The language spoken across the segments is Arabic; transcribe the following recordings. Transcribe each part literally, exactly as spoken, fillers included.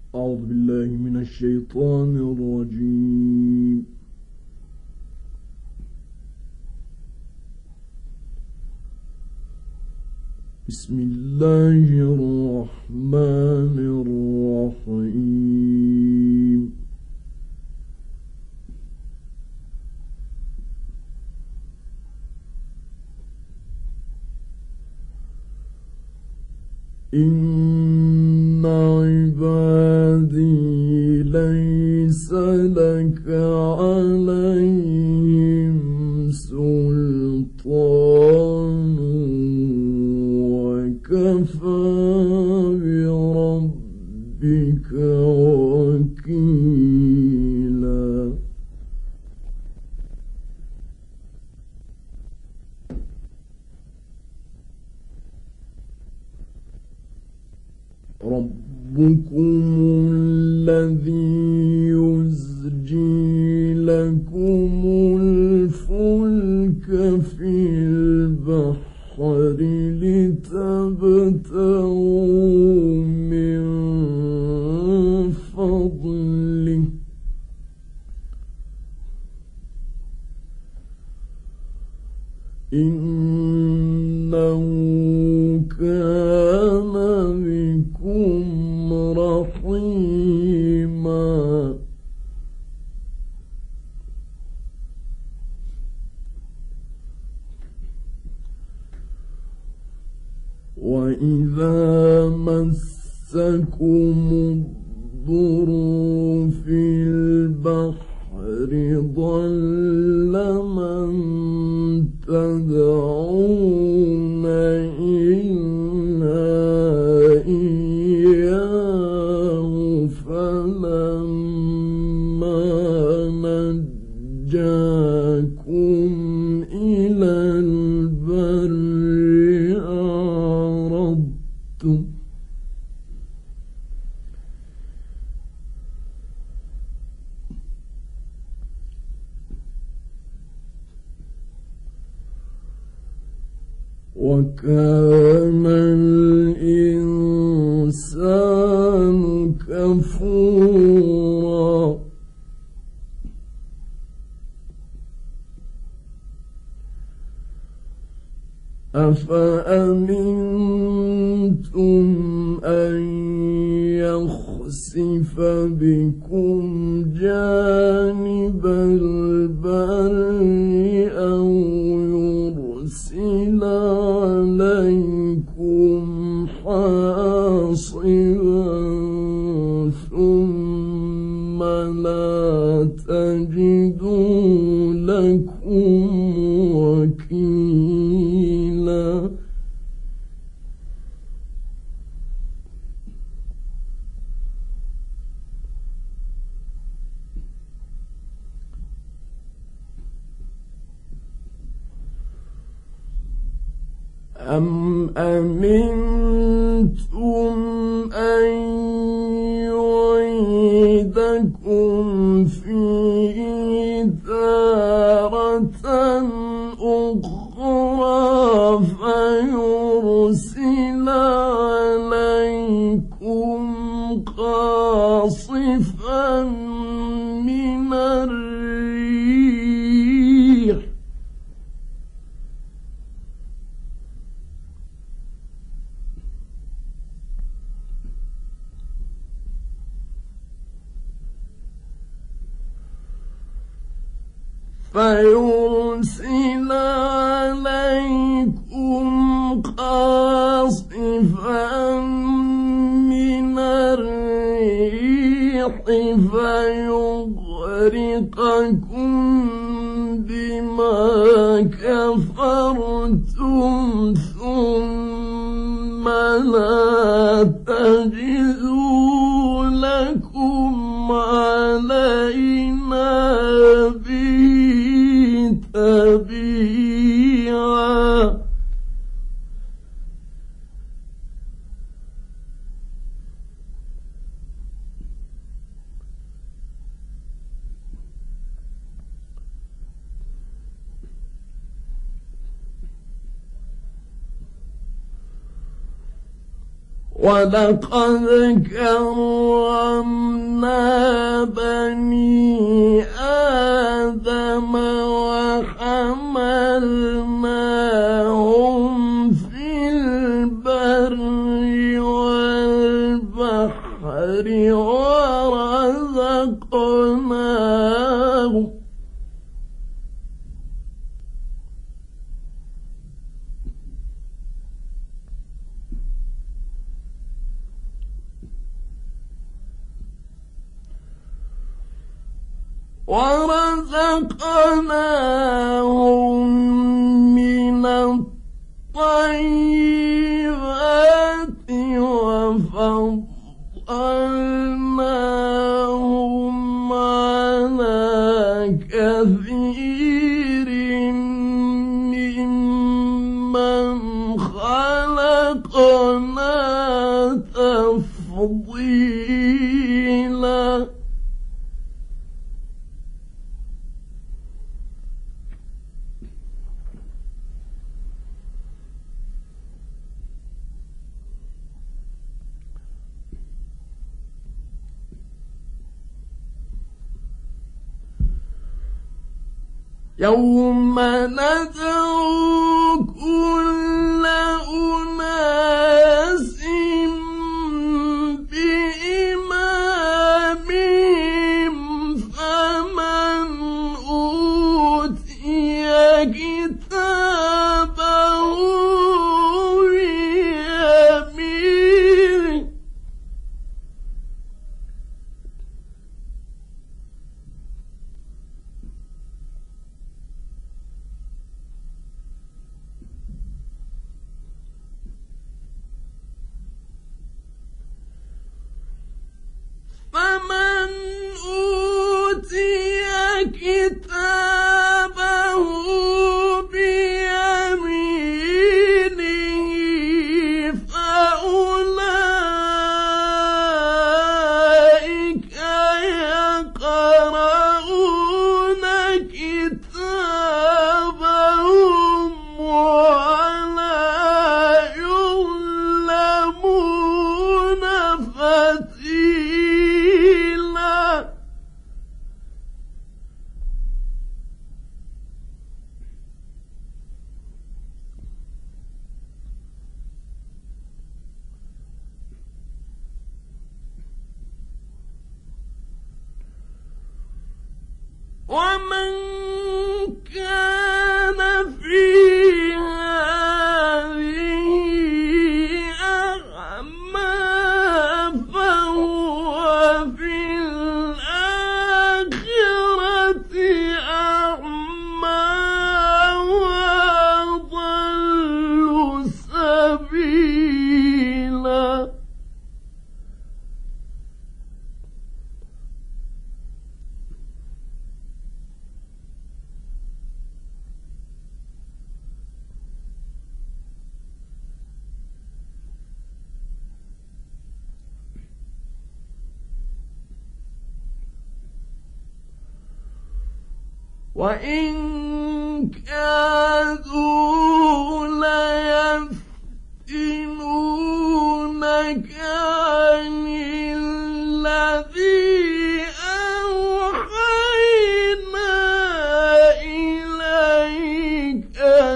أعوذ بالله من الشيطان الرجيم. بسم الله الرحمن الرحيم. إن عبادي ليس لك عليهم سلطان وكفى بربك وكيلا. ربكم الذي يزجي لكم الفلك في البحر لتبتغوا من فضله إنه كان بكم رحيما. وإذا مسكم الضر في البحر ضل من تدعون إلا إياه فلما نجاكم إلى البر أعرضتم وكان الإنسان كفورا. أفأمنتم أن يخسف بكم جانب البر أو يرسل عليكم حاصبا ثم لا تجدوا لكم وكيلا. أم أمنتم أن يعيدكم فيه تارة أخرى فيرسل عليكم قاصفا من الريح فيرسل عليكم قاصفا من الريح فيغرقكم بما كفرتم ثم لا تجدوا لكم علينا تبيعا. ولقد كرمنا بني آدم وحملناهم في البر والبحر ورزقناهم ورزقناهم من الطيبات وفضلناهم على كثير ممن خلقنا تفضيلا. يوم ندعو كل أناس بإمامهم فمن أوتي كتابه بيمينه فمن أوتي كتابه بيمينه فأولئك يقرؤون كتابهم ولا يظلمون فتيلا. ومن كان في هذه أعمى فهو في الآخرة أعمى وأضل سبيلا. وإن كادوا ليفتنونك عن الذي أوحينا إليك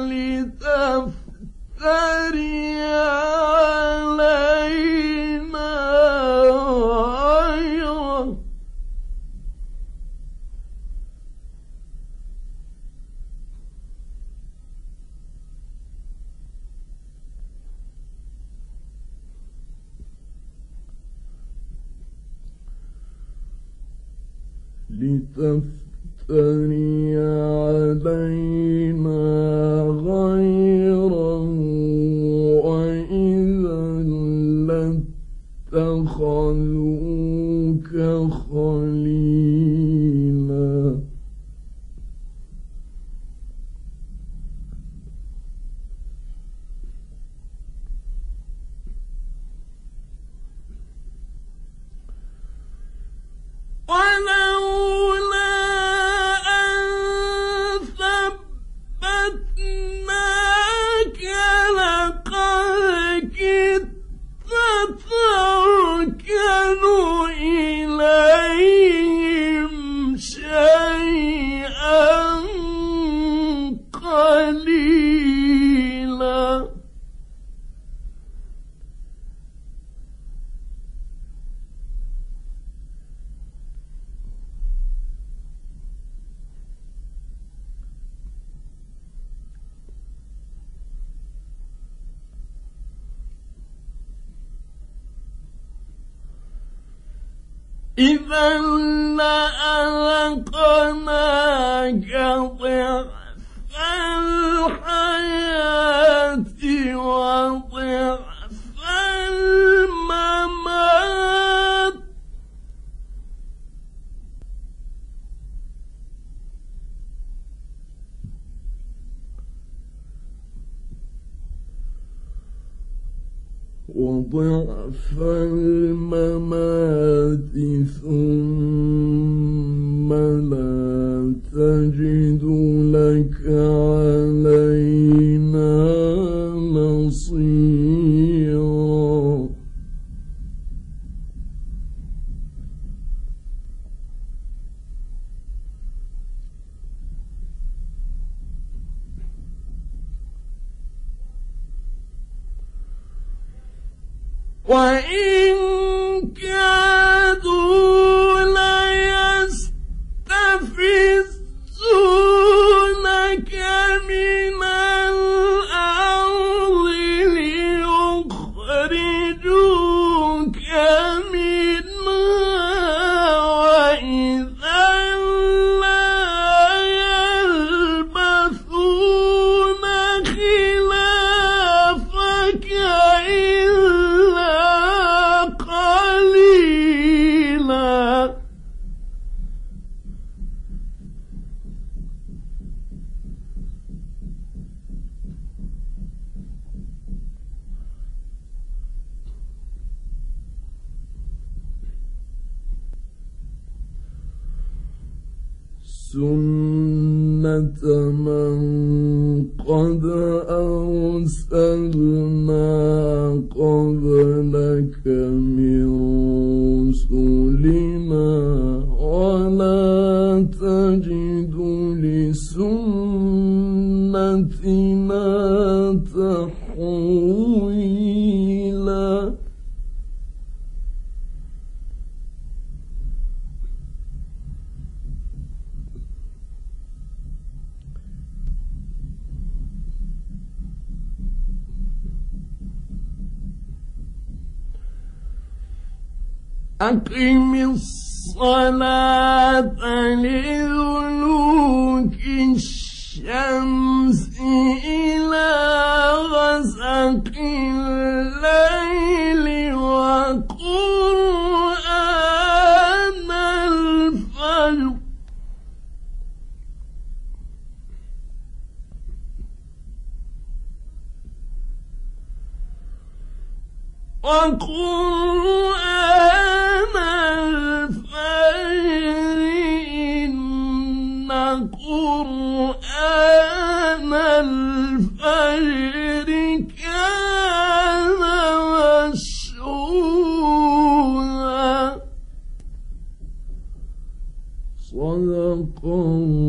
لتفتري علينا غيره. لتفتري علينا غيره وإذا لاتخذوك خليلا. ولولا أن ثبتناك لقد كدت إذا لأذقناك ضعف الحياة وضعف الممات وضعف الممات ثم لا تجد لك علينا نصيرا وإن كادوا ليستفزونك من الأرض ليخرجوك منها وإذا لا يلبثون خلافك سنة من قد أرسلنا قبلك من رسلنا ولا تجد لسنتنا تحويلا أقم الصلاة لدلوك الشمس إلى غسق الليل وقرآن الفجر وقرآن الفجر إن قرآن الفجر كان مشهودا صدق الله